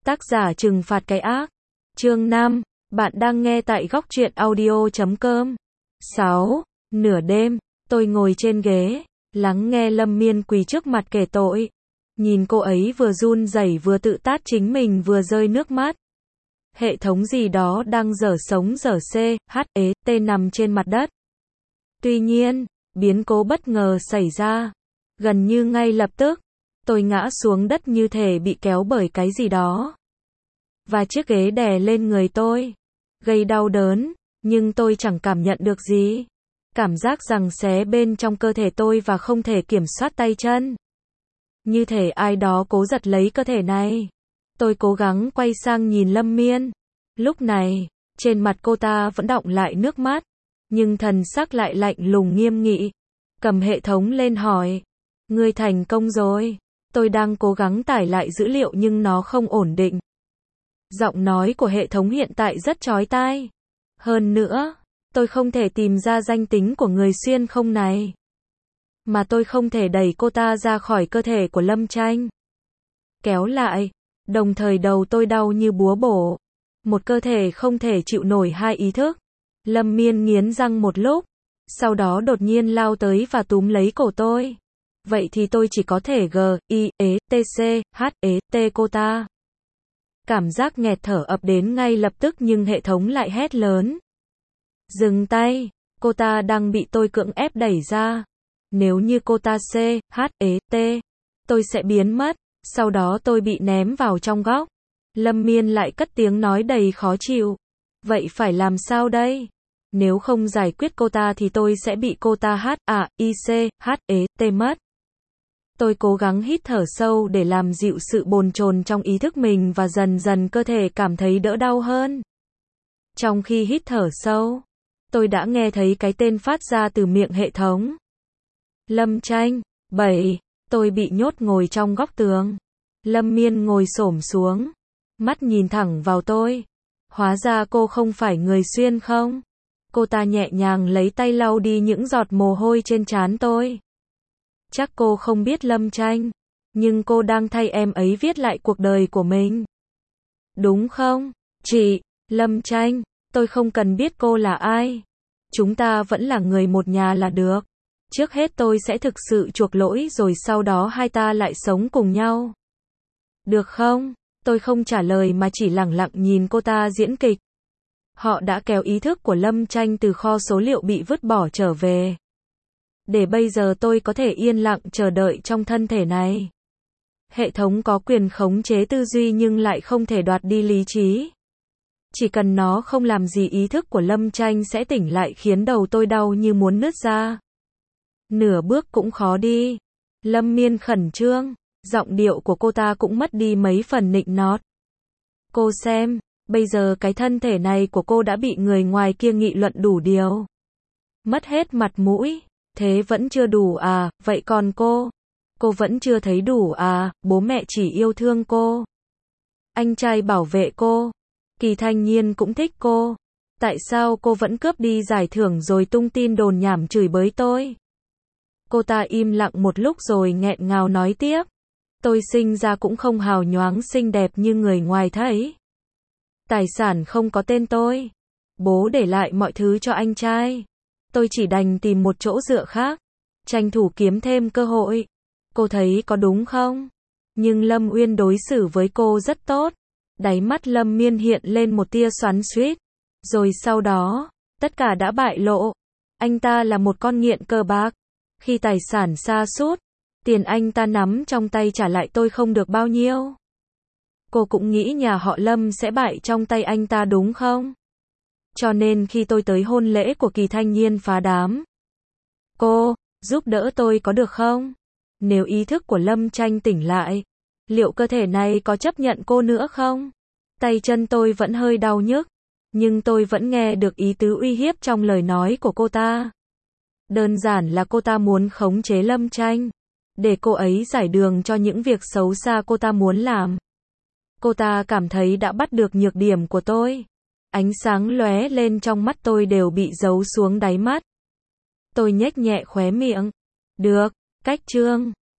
Tác giả trừng phạt cái ác. Chương 5. Bạn đang nghe tại góc truyện audio.com. 6. Nửa đêm, tôi ngồi trên ghế, lắng nghe Lâm Miên quỳ trước mặt kể tội. Nhìn cô ấy vừa run rẩy vừa tự tát chính mình vừa rơi nước mắt. Hệ thống gì đó đang dở sống dở CHT nằm trên mặt đất. Tuy nhiên, biến cố bất ngờ xảy ra. Gần như ngay lập tức, tôi ngã xuống đất như thể bị kéo bởi cái gì đó. Và chiếc ghế đè lên người tôi, gây đau đớn, nhưng tôi chẳng cảm nhận được gì. Cảm giác giằng xé bên trong cơ thể tôi và không thể kiểm soát tay chân. Như thể ai đó cố giật lấy cơ thể này. Tôi cố gắng quay sang nhìn Lâm Miên. Lúc này, trên mặt cô ta vẫn đọng lại nước mắt, nhưng thần sắc lại lạnh lùng nghiêm nghị. Cầm hệ thống lên hỏi. Ngươi thành công rồi. Tôi đang cố gắng tải lại dữ liệu nhưng nó không ổn định. Giọng nói của hệ thống hiện tại rất chói tai. Hơn nữa, tôi không thể tìm ra danh tính của người xuyên không này. Mà tôi không thể đẩy cô ta ra khỏi cơ thể của Lâm Tranh. Kéo lại, đồng thời đầu tôi đau như búa bổ. Một cơ thể không thể chịu nổi hai ý thức. Lâm Miên nghiến răng một lúc, sau đó đột nhiên lao tới và túm lấy cổ tôi. Vậy thì tôi chỉ có thể T cô ta. Cảm giác nghẹt thở ập đến ngay lập tức nhưng hệ thống lại hét lớn. Dừng tay, cô ta đang bị tôi cưỡng ép đẩy ra. Nếu như cô ta tôi sẽ biến mất, sau đó tôi bị ném vào trong góc. Lâm Miên lại cất tiếng nói đầy khó chịu. Vậy phải làm sao đây? Nếu không giải quyết cô ta thì tôi sẽ bị cô ta mất. Tôi cố gắng hít thở sâu để làm dịu sự bồn chồn trong ý thức mình và dần dần cơ thể cảm thấy đỡ đau hơn. Trong khi hít thở sâu, tôi đã nghe thấy cái tên phát ra từ miệng hệ thống. Lâm Tranh, 7. Tôi bị nhốt ngồi trong góc tường. Lâm Miên ngồi xổm xuống, mắt nhìn thẳng vào tôi. Hóa ra cô không phải người xuyên không? Cô ta nhẹ nhàng lấy tay lau đi những giọt mồ hôi trên trán tôi. Chắc cô không biết Lâm Tranh, nhưng cô đang thay em ấy viết lại cuộc đời của mình. Đúng không, chị? Lâm Tranh, tôi không cần biết cô là ai. Chúng ta vẫn là người một nhà là được. Trước hết tôi sẽ thực sự chuộc lỗi rồi sau đó hai ta lại sống cùng nhau. Được không? Tôi không trả lời mà chỉ lẳng lặng nhìn cô ta diễn kịch. Họ đã kéo ý thức của Lâm Tranh từ kho số liệu bị vứt bỏ trở về. Để bây giờ tôi có thể yên lặng chờ đợi trong thân thể này. Hệ thống có quyền khống chế tư duy nhưng lại không thể đoạt đi lý trí. Chỉ cần nó không làm gì ý thức của Lâm Tranh sẽ tỉnh lại khiến đầu tôi đau như muốn nứt ra. Nửa bước cũng khó đi. Lâm Miên khẩn trương, giọng điệu của cô ta cũng mất đi mấy phần nịnh nọt. Cô xem, bây giờ cái thân thể này của cô đã bị người ngoài kia nghị luận đủ điều. Mất hết mặt mũi. Thế vẫn chưa đủ à, vậy còn cô? Cô vẫn chưa thấy đủ à, bố mẹ chỉ yêu thương cô. Anh trai bảo vệ cô. Kỳ Thanh Nhiên cũng thích cô. Tại sao cô vẫn cướp đi giải thưởng rồi tung tin đồn nhảm chửi bới tôi? Cô ta im lặng một lúc rồi nghẹn ngào nói tiếp. Tôi sinh ra cũng không hào nhoáng xinh đẹp như người ngoài thấy. Tài sản không có tên tôi. Bố để lại mọi thứ cho anh trai. Tôi chỉ đành tìm một chỗ dựa khác, tranh thủ kiếm thêm cơ hội. Cô thấy có đúng không? Nhưng Lâm Uyên đối xử với cô rất tốt. Đáy mắt Lâm Miên hiện lên một tia xoắn xuýt. Rồi sau đó, tất cả đã bại lộ. Anh ta là một con nghiện cờ bạc. Khi tài sản sa sút, tiền anh ta nắm trong tay trả lại tôi không được bao nhiêu. Cô cũng nghĩ nhà họ Lâm sẽ bại trong tay anh ta đúng không? Cho nên khi tôi tới hôn lễ của Kỳ Thanh Nhiên phá đám. Cô, giúp đỡ tôi có được không? Nếu ý thức của Lâm Tranh tỉnh lại, liệu cơ thể này có chấp nhận cô nữa không? Tay chân tôi vẫn hơi đau nhức, nhưng tôi vẫn nghe được ý tứ uy hiếp trong lời nói của cô ta. Đơn giản là cô ta muốn khống chế Lâm Tranh, để cô ấy giải đường cho những việc xấu xa cô ta muốn làm. Cô ta cảm thấy đã bắt được nhược điểm của tôi. Ánh sáng lóe lên trong mắt tôi đều bị giấu xuống đáy mắt. Tôi nhếch nhẹ khóe miệng. Được, cách chương.